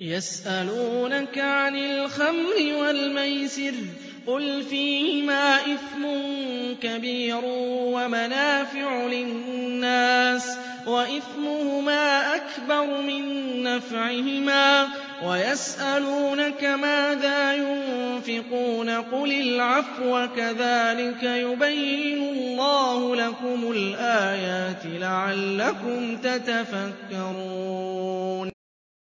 يَسْأَلُونَكَ عَنِ الْخَمْرِ وَالْمَيْسِرِ ۖ قُلْ فِيهِمَا إِثْمٌ كَبِيرٌ وَمَنَافِعُ لِلنَّاسِ وَإِثْمُهُمَا أَكْبَرُ مِن نَّفْعِهِمَا ۗ وَيَسْأَلُونَكَ مَاذَا يُنفِقُونَ قُلِ الْعَفْوَ ۗ كَذَٰلِكَ يُبَيِّنُ اللَّهُ لَكُمُ الْآيَاتِ لَعَلَّكُمْ تَتَفَكَّرُونَ